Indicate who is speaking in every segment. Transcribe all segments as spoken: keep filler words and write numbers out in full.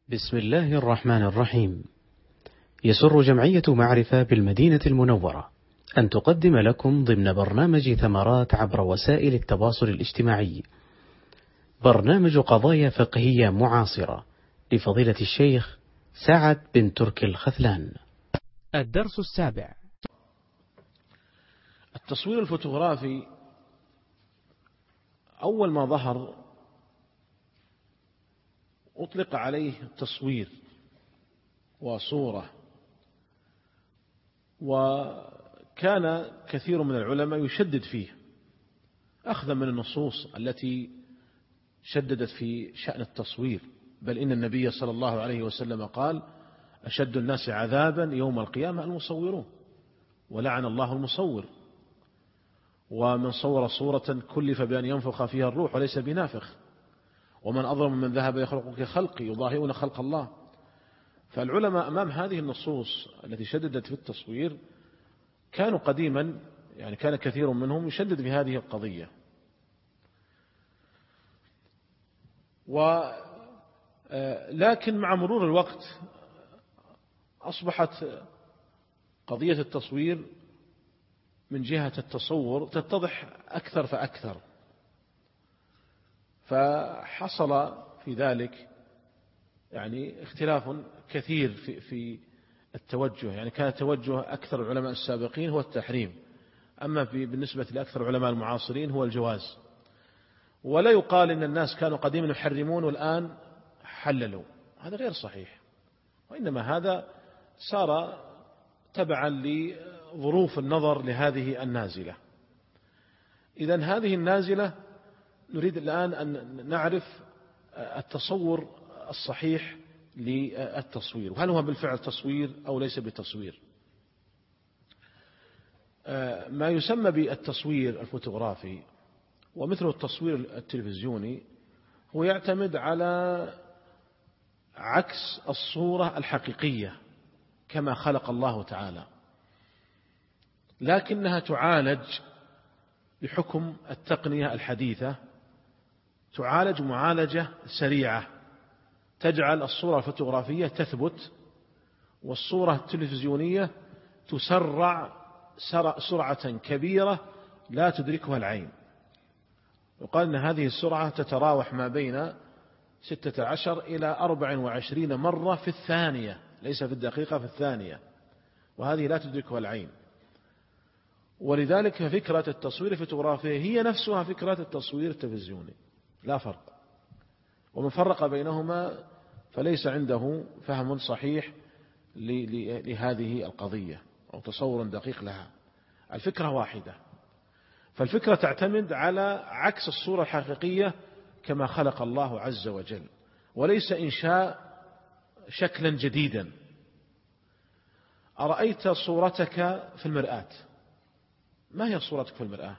Speaker 1: بسم الله الرحمن الرحيم. يسر جمعية معرفة بالمدينة المنورة أن تقدم لكم ضمن برنامج ثمرات عبر وسائل التواصل الاجتماعي برنامج قضايا فقهية معاصرة لفضيلة الشيخ سعد بن تركي الخذلان. الدرس السابع.
Speaker 2: التصوير الفوتوغرافي أول ما ظهر أطلق عليه تصوير وصورة، وكان كثير من العلماء يشدد فيه أخذا من النصوص التي شددت في شأن التصوير، بل إن النبي صلى الله عليه وسلم قال: أشد الناس عذابا يوم القيامة المصورون، ولعن الله المصور، ومن صور صورة كلف بأن ينفخ فيها الروح وليس بنافخ، ومن أظلم من ذهب يخلق كخلقي يضاهئون خلق الله. فالعلماء أمام هذه النصوص التي شددت في التصوير كانوا قديما، يعني كان كثير منهم يشدد في هذه القضية، ولكن مع مرور الوقت أصبحت قضية التصوير من جهة التصور تتضح أكثر فأكثر، فحصل في ذلك يعني اختلاف كثير في في التوجه. يعني كان توجه أكثر العلماء السابقين هو التحريم، أما في بالنسبة لأكثر العلماء المعاصرين هو الجواز. ولا يقال إن الناس كانوا قديما يحرمون والآن حللوا، هذا غير صحيح، وإنما هذا صار تبعا لظروف النظر لهذه النازلة. إذن هذه النازلة نريد الآن أن نعرف التصور الصحيح للتصوير، وهل هو بالفعل تصوير أو ليس بتصوير. ما يسمى بالتصوير الفوتوغرافي ومثل التصوير التلفزيوني هو يعتمد على عكس الصورة الحقيقية كما خلق الله تعالى، لكنها تعالج بحكم التقنية الحديثة، تعالج معالجة سريعة تجعل الصورة الفوتوغرافية تثبت، والصورة التلفزيونية تسرع سرعة كبيرة لا تدركها العين. وقال أن هذه السرعة تتراوح ما بين ستة عشر إلى أربع وعشرين مرة في الثانية، ليس في الدقيقة، في الثانية، وهذه لا تدركها العين. ولذلك فكرة التصوير الفوتوغرافي هي نفسها فكرة التصوير التلفزيوني، لا فرق، ومن فرق بينهما فليس عنده فهم صحيح لهذه القضية أو تصور دقيق لها. الفكرة واحدة، فالفكرة تعتمد على عكس الصورة الحقيقية كما خلق الله عز وجل، وليس إنشاء شكلا جديدا. أرأيت صورتك في المرآة، ما هي صورتك في المرآة؟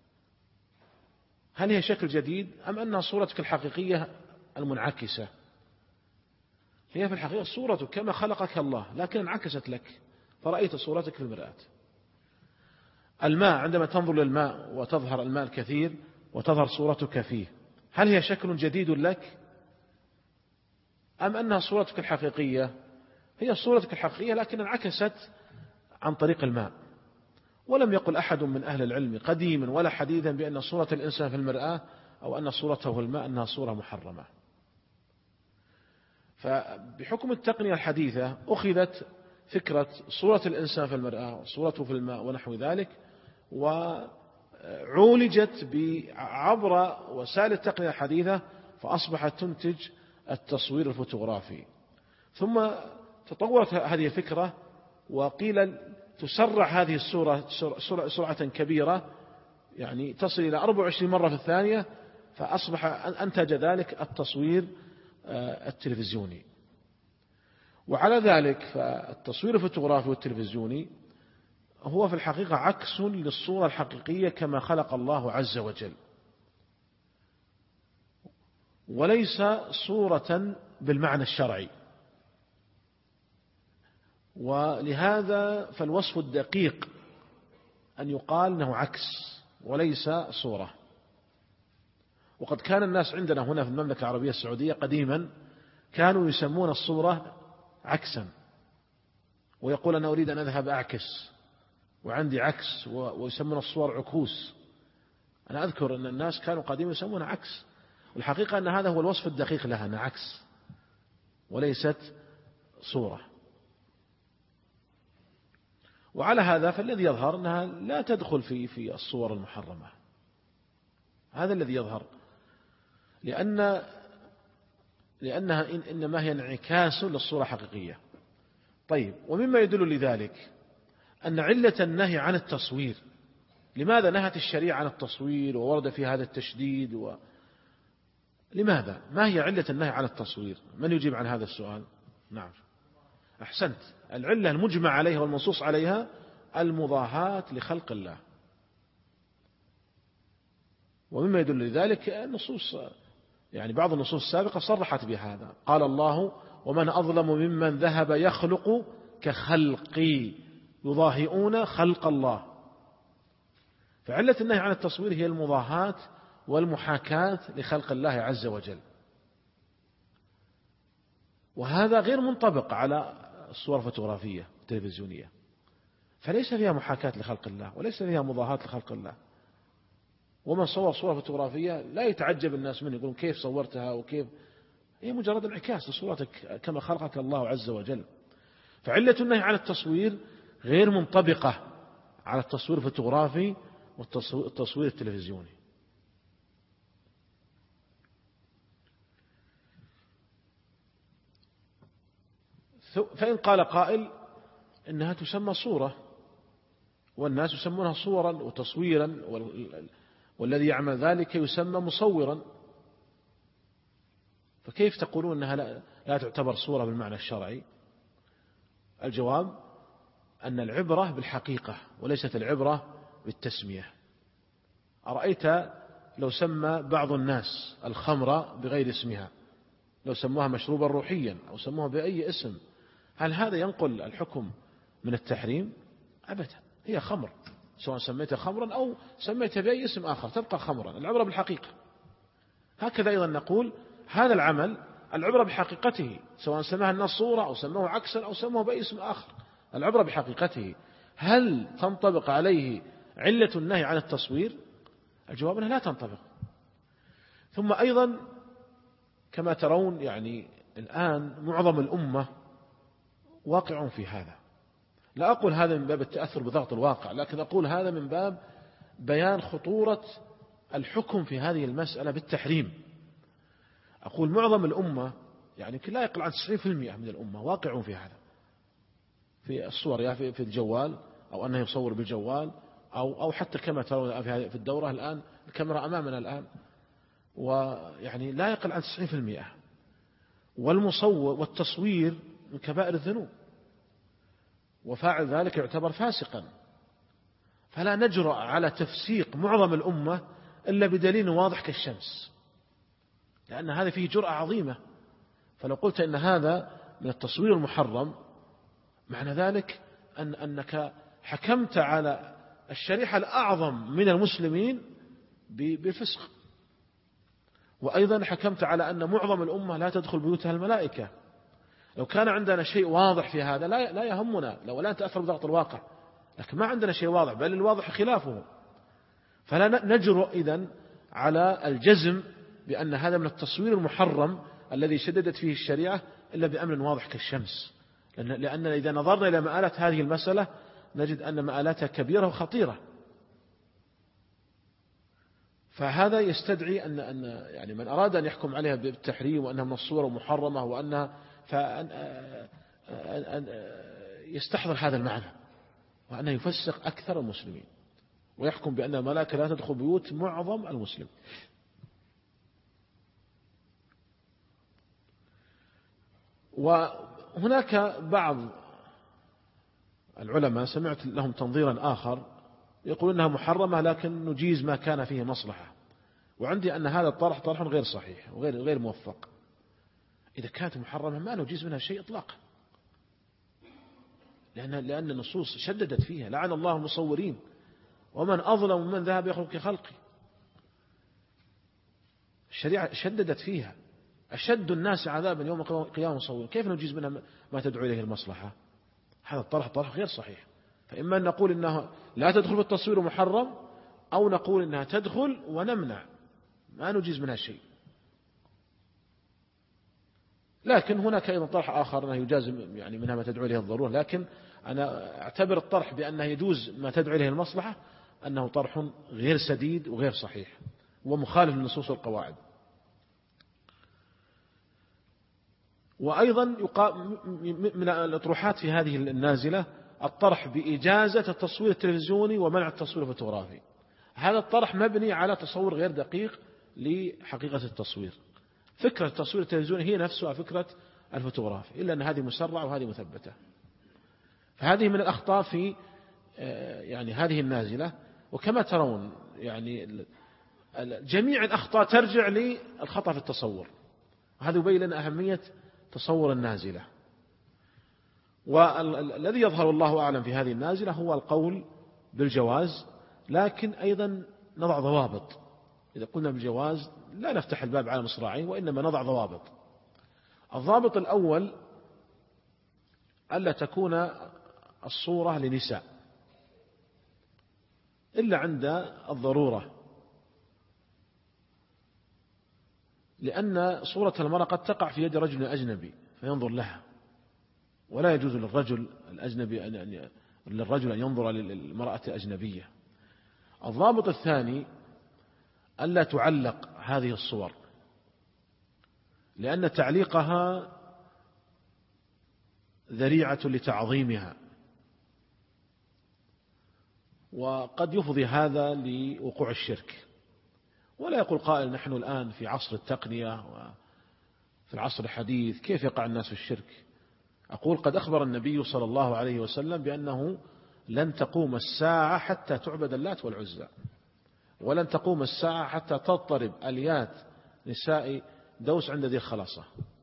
Speaker 2: هل هي شكل جديد أم أنها صورتك الحقيقية المنعكسة؟ هي في الحقيقة صورتك كما خلقك الله، لكن انعكست لك فرأيت صورتك في المرآة. الماء، عندما تنظر للماء وتظهر الماء الكثير وتظهر صورتك فيه، هل هي شكل جديد لك أم أنها صورتك الحقيقية؟ هي صورتك الحقيقية لكن انعكست عن طريق الماء. ولم يقل أحد من أهل العلم قديما ولا حديثا بأن صورة الإنسان في المرآة أو أن صورته في الماء أنها صورة محرمة. فبحكم التقنية الحديثة أخذت فكرة صورة الإنسان في المرآة وصورته في الماء ونحو ذلك، وعولجت عبر وسائل التقنية الحديثة، فأصبحت تنتج التصوير الفوتوغرافي. ثم تطورت هذه الفكرة وقيل تسرع هذه الصورة سرعة كبيرة، يعني تصل إلى أربع وعشرين مرة في الثانية، فأصبح أنتج ذلك التصوير التلفزيوني. وعلى ذلك فالتصوير الفوتوغرافي والتلفزيوني هو في الحقيقة عكس للصورة الحقيقية كما خلق الله عز وجل، وليس صورة بالمعنى الشرعي. ولهذا فالوصف الدقيق أن يقال أنه عكس وليس صورة. وقد كان الناس عندنا هنا في المملكة العربية السعودية قديما كانوا يسمون الصورة عكسا، ويقول أنا أريد أن أذهب أعكس وعندي عكس، ويسمون الصور عكوس. أنا أذكر أن الناس كانوا قديما يسمون عكس، والحقيقة أن هذا هو الوصف الدقيق لها، أنها عكس وليست صورة. وعلى هذا فالذي يظهر أنها لا تدخل في في الصور المحرمة، هذا الذي يظهر، لأن لأنها إنما هي انعكاس للصورة حقيقية. طيب، ومما يدل لذلك أن علة النهي عن التصوير، لماذا نهت الشريعة عن التصوير وورد في هذا التشديد و... لماذا؟ ما هي علة النهي عن التصوير؟ من يجيب عن هذا السؤال؟ نعم، أحسنت. العلة المجمع عليها والمنصوص عليها المضاهاة لخلق الله. ومما يدل لذلك النصوص، يعني بعض النصوص السابقة صرحت بهذا، قال الله ومن أظلم ممن ذهب يخلق كخلقي يضاهئون خلق الله. فعلة النهي عن التصوير هي المضاهاة والمحاكاة لخلق الله عز وجل، وهذا غير منطبق على الصور الفوتوغرافية التلفزيونية، فليس فيها محاكاة لخلق الله وليس فيها مضاهاة لخلق الله. ومن صور صورة فوتوغرافية لا يتعجب الناس منه، يقولون كيف صورتها وكيف، هي مجرد انعكاس لصورتك كما خلقك الله عز وجل. فعلة النهي عن التصوير غير منطبقة على التصوير الفوتوغرافي والتصوير التلفزيوني. فإن قال قائل إنها تسمى صورة والناس يسمونها صورا وتصويرا، والذي يعمل ذلك يسمى مصورا، فكيف تقولون أنها لا, لا تعتبر صورة بالمعنى الشرعي؟ الجواب أن العبرة بالحقيقة وليست العبرة بالتسمية. أرأيت لو سمى بعض الناس الخمر بغير اسمها، لو سموها مشروبا روحيا أو سموها بأي اسم، هل هذا ينقل الحكم من التحريم؟ أبدا، هي خمر، سواء سميتها خمرا أو سميتها بأي اسم آخر تبقى خمرا، العبرة بالحقيقة. هكذا أيضا نقول هذا العمل العبرة بحقيقته، سواء سماها الناس صورة أو سموه عكسا أو سموه بأي اسم آخر، العبرة بحقيقته. هل تنطبق عليه علة النهي عن التصوير؟ الجواب أنها لا تنطبق. ثم أيضا كما ترون يعني الآن معظم الأمة واقع في هذا، لا أقول هذا من باب التأثر بضغط الواقع، لكن أقول هذا من باب بيان خطورة الحكم في هذه المسألة بالتحريم. أقول معظم الأمة يعني لا يقل عن تسعين بالمئة من الأمة واقع في هذا، في الصور يعني في الجوال، أو أنه يصور بالجوال، أو أو حتى كما ترون في الدورة الآن الكاميرا أمامنا الآن، ويعني لا يقل عن تسعين بالمئة. والمصور والتصوير من كبائر الذنوب، وفاعل ذلك يعتبر فاسقا، فلا نجرؤ على تفسيق معظم الأمة إلا بدليل واضح كالشمس، لأن هذا فيه جرأة عظيمة. فلو قلت إن هذا من التصوير المحرم، معنى ذلك أن أنك حكمت على الشريحة الأعظم من المسلمين بالفسق، وأيضا حكمت على أن معظم الأمة لا تدخل بيوتها الملائكة. لو كان عندنا شيء واضح في هذا لا لا يهمنا، لو لا نتأثر بضغط الواقع، لكن ما عندنا شيء واضح، بل الواضح خلافه، فلا نجرؤ إذن على الجزم بأن هذا من التصوير المحرم الذي شددت فيه الشريعة إلا بأمر واضح كالشمس، لأننا إذا نظرنا إلى مآلات هذه المسألة نجد أن مآلاتها كبيرة وخطيرة. فهذا يستدعي أن أن يعني من أراد أن يحكم عليها بالتحريم وأنها من الصور محرمة وأنها فأن يستحضر هذا المعنى، وأنه يفسق أكثر المسلمين ويحكم بأن الملائكة لا تدخل بيوت معظم المسلم. وهناك بعض العلماء سمعت لهم تنظيرا آخر يقول إنها محرمة لكن نجيز ما كان فيه مصلحة، وعندي أن هذا الطرح طرح غير صحيح وغير غير موفق. إذا كانت محرمة ما نجيز منها شيء إطلاقا، لأن لأن النصوص شددت فيها، لعن الله المصورين ومن أظلم من ذهب يخلق كخلقي. الشريعة شددت فيها، أشد الناس عذابا يوم القيامة مصورون، كيف نجيز منها ما تدعو إليه المصلحة؟ هذا الطرح طرح غير صحيح. فإما أن نقول إنها لا تدخل في التصوير محرم، أو نقول إنها تدخل ونمنع ما نجيز منها شيء. لكن هناك أيضا طرح آخر أنه يجاز يعني منها ما تدعو إليه الضرورة، لكن أنا أعتبر الطرح بأنه يجوز ما تدعو إليه المصلحة أنه طرح غير سديد وغير صحيح ومخالف للنصوص والقواعد. وأيضا من الأطروحات في هذه النازلة الطرح بإجازة التصوير التلفزيوني ومنع التصوير الفوتوغرافي. هذا الطرح مبني على تصور غير دقيق لحقيقة التصوير. فكرة التصوير التلفزيوني هي نفسها فكرة الفوتوغرافي، إلا أن هذه مسرعة وهذه مثبتة. فهذه من الأخطاء في يعني هذه النازلة. وكما ترون يعني جميع الأخطاء ترجع للخطأ في التصور، وهذا يبين لنا أهمية تصور النازلة. والذي يظهر الله أعلم في هذه النازلة هو القول بالجواز، لكن أيضا نضع ضوابط. إذا قلنا بالجواز لا نفتح الباب على مصراعين، وإنما نضع ضوابط. الضابط الأول ألا تكون الصورة لنساء إلا عند الضرورة، لأن صورة المرأة قد تقع في يد رجل أجنبي فينظر لها، ولا يجوز للرجل الأجنبي أن للرجل أن ينظر للمرأة الأجنبية. الضابط الثاني ألا تعلق هذه الصور، لأن تعليقها ذريعة لتعظيمها، وقد يفضي هذا لوقوع الشرك. ولا يقول قائل نحن الآن في عصر التقنية وفي العصر الحديث كيف يقع الناس في الشرك؟ أقول قد أخبر النبي صلى الله عليه وسلم بأنه لن تقوم الساعة حتى تعبد اللات والعزى، ولن تقوم الساعة حتى تضطرب أليات نساء دوس عند ذي الخلاصة.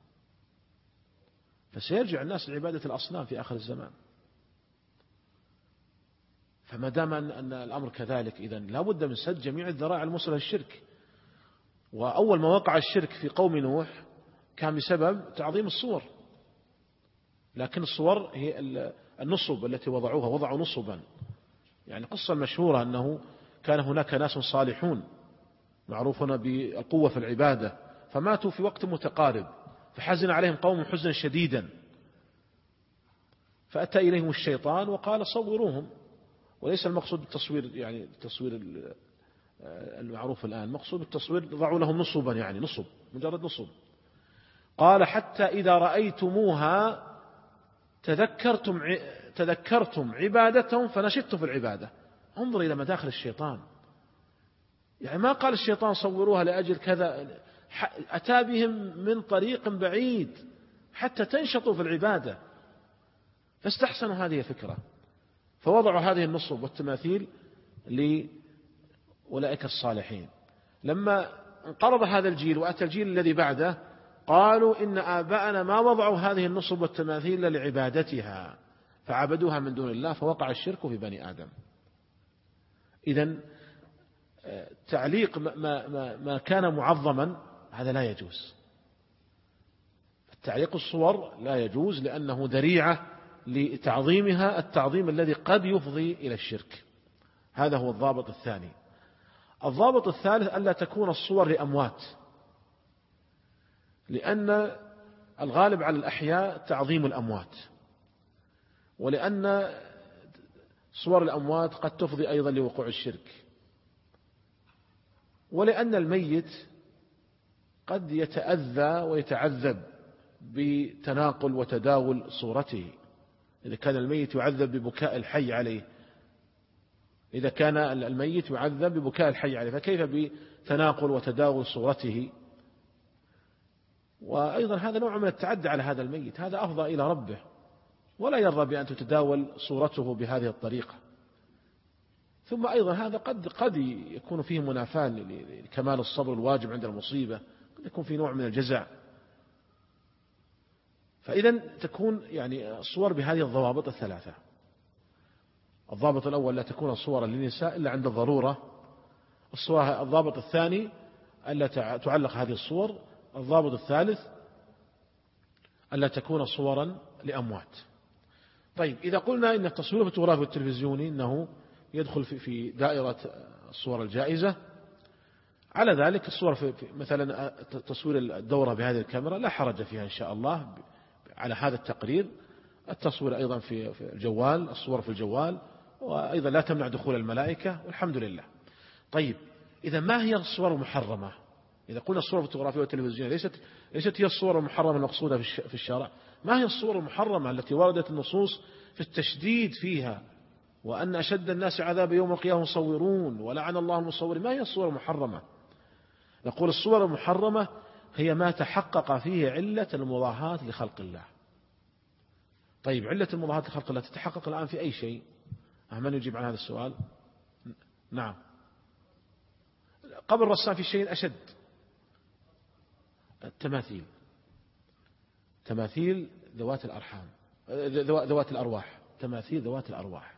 Speaker 2: فسيرجع الناس لعبادة الأصنام في آخر الزمان. فما دام أن الأمر كذلك، إذن لا بد من سد جميع الذرائع الموصلة للشرك. وأول ما وقع الشرك في قوم نوح كان بسبب تعظيم الصور، لكن الصور هي النصب التي وضعوها، وضعوا نصبا. يعني قصة مشهورة أنه كان هناك ناس صالحون معروفون بالقوة في العبادة فماتوا في وقت متقارب، فحزن عليهم قوم حزنا شديدا، فأتى إليهم الشيطان وقال صوروهم. وليس المقصود بالتصوير يعني التصوير المعروف الآن، مقصود بالتصوير ضعوا لهم نصبا، يعني نصب مجرد نصب. قال حتى إذا رأيتموها تذكرتم تذكرتم عبادتهم فنشدتم في العبادة. انظر إلى مداخل الشيطان، يعني ما قال الشيطان صوروها لأجل كذا، أتى بهم من طريق بعيد حتى تنشطوا في العبادة، فاستحسنوا هذه الفكرة فوضعوا هذه النصب والتماثيل لأولئك الصالحين. لما انقرض هذا الجيل وأتى الجيل الذي بعده قالوا إن آباءنا ما وضعوا هذه النصب والتماثيل لعبادتها فعبدوها من دون الله، فوقع الشرك في بني آدم. إذن تعليق ما, ما, ما كان معظما هذا لا يجوز. تعليق الصور لا يجوز لأنه ذريعة لتعظيمها، التعظيم الذي قد يفضي إلى الشرك. هذا هو الضابط الثاني. الضابط الثالث ألا تكون الصور لأموات، لأن الغالب على الأحياء تعظيم الأموات، ولأن صور الأموات قد تفضي أيضا لوقوع الشرك، ولأن الميت قد يتأذى ويتعذب بتناقل وتداول صورته. إذا كان الميت يعذب ببكاء الحي عليه إذا كان الميت يعذب ببكاء الحي عليه فكيف بتناقل وتداول صورته؟ وأيضا هذا نوع من التعدي على هذا الميت، هذا أفضى إلى ربه ولا يرضى بأن تتداول صورته بهذه الطريقة. ثم أيضا هذا قد قد يكون فيه منافاة لكمال الصبر الواجب عند المصيبة، قد يكون فيه نوع من الجزع. فإذا تكون يعني الصور بهذه الضوابط الثلاثة. الضابط الأول لا تكون صورا للنساء إلا عند الضرورة. الضابط الثاني ألا تعلق هذه الصور الضابط الثالث ألا تكون صورا لأموات. طيب إذا قلنا إن التصوير الفوتوغرافي والتلفزيوني إنه يدخل في دائرة الصور الجائزة، على ذلك الصور في مثلا تصوير الدورة بهذه الكاميرا لا حرج فيها إن شاء الله على هذا التقرير. التصوير أيضا في الجوال، الصور في الجوال، وأيضا لا تمنع دخول الملائكة والحمد لله. طيب إذا ما هي الصور المحرمة؟ إذا قلنا الصور الفوتوغرافية والتلفزيونية ليست ليست هي الصور المحرمة المقصودة في الشرع، ما هي الصور المحرمة التي وردت النصوص في التشديد فيها، وأن أشد الناس عذاب يوم القيامة المصورون ولعن الله المصورين؟ ما هي الصور المحرمة؟ نقول الصور المحرمة هي ما تحقق فيه علة المضاهاة لخلق الله. طيب علة المضاهاة لخلق الله تتحقق الآن في أي شيء؟ من يجيب عن هذا السؤال؟ نعم، قبل الرسام في شيء أشد، التماثيل، تماثيل ذوات الأرحام، ذوات الأرواح، تماثيل ذوات الأرواح،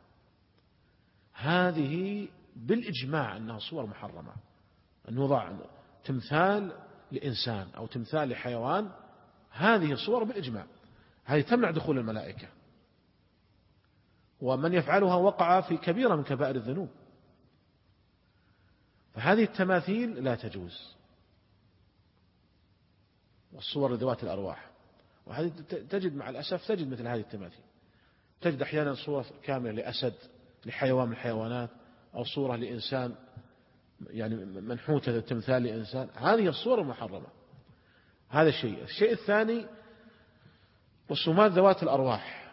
Speaker 2: هذه بالإجماع أنها صور محرمة. أن يوضع تمثال لإنسان أو تمثال لحيوان، هذه صور بالإجماع، هذه تمنع دخول الملائكة، ومن يفعلها وقع في كبيرة من كبائر الذنوب. فهذه التماثيل لا تجوز، والصور ذوات الأرواح. وهذه تجد مع الأسف تجد مثل هذه التماثيل، تجد أحيانا صورة كاملة لأسد، لحيوان من الحيوانات، أو صورة لإنسان يعني منحوتة تمثال لإنسان، هذه الصور المحرمة. هذا الشيء. الشيء الثاني رسومات ذوات الأرواح،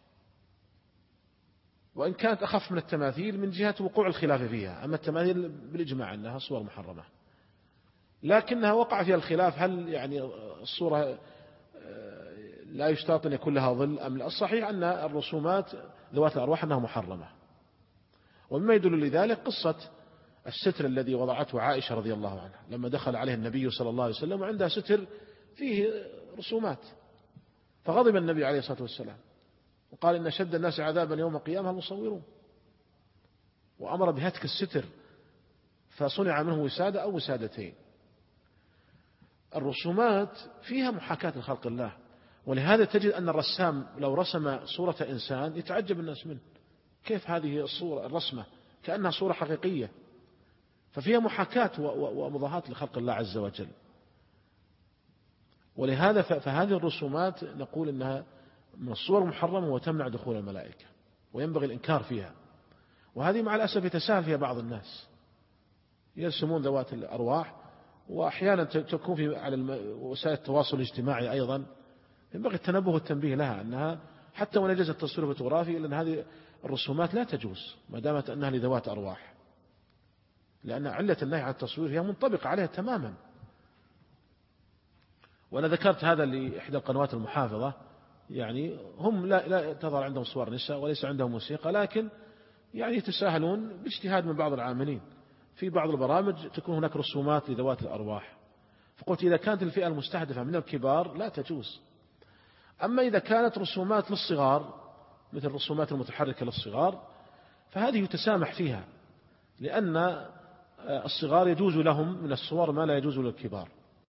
Speaker 2: وإن كانت أخف من التماثيل من جهة وقوع الخلاف فيها، أما التماثيل بالإجماع أنها صور محرمة، لكنها وقع فيها الخلاف هل يعني الصورة لا يشترط أن يكون لها ظل أم لا؟ الصحيح أن الرسومات ذوات الأرواح أنها محرمة. ومما يدل لذلك قصة الستر الذي وضعته عائشة رضي الله عنها لما دخل عليه النبي صلى الله عليه وسلم وعندها ستر فيه رسومات، فغضب النبي عليه الصلاة والسلام وقال إن شد الناس عذابا يوم القيامة المصورون، وأمر بهتك الستر فصنع منه وسادة أو وسادتين. الرسومات فيها محاكاة لخلق الله، ولهذا تجد أن الرسام لو رسم صورة إنسان يتعجب الناس منه، كيف هذه الصورة الرسمة كأنها صورة حقيقية، ففيها محاكاة ومضاهاة لخلق الله عز وجل. ولهذا فهذه الرسومات نقول إنها من الصور المحرمة وتمنع دخول الملائكة، وينبغي الإنكار فيها. وهذه مع الأسف يتساهل فيها بعض الناس، يرسمون ذوات الأرواح، وأحيانا تكون في على وسائل التواصل الاجتماعي أيضا، ينبغي التنبه والتنبيه لها أنها حتى وإن جاز التصوير الفوتوغرافي لأن هذه الرسومات لا تجوز ما دامت أنها لذوات أرواح، لأن علة النهي عن التصوير هي منطبقة عليها تماما. وأنا ذكرت هذا لإحدى القنوات المحافظة، يعني هم لا, لا تظهر عندهم صور نساء وليس عندهم موسيقى، لكن يعني يتساهلون باجتهاد من بعض العاملين في بعض البرامج تكون هناك رسومات لذوات الأرواح، فقلت إذا كانت الفئة المستهدفة من الكبار لا تجوز. أما إذا كانت رسومات للصغار مثل الرسومات المتحركة للصغار فهذه يتسامح فيها، لأن الصغار يجوز لهم من الصور ما لا يجوز للكبار.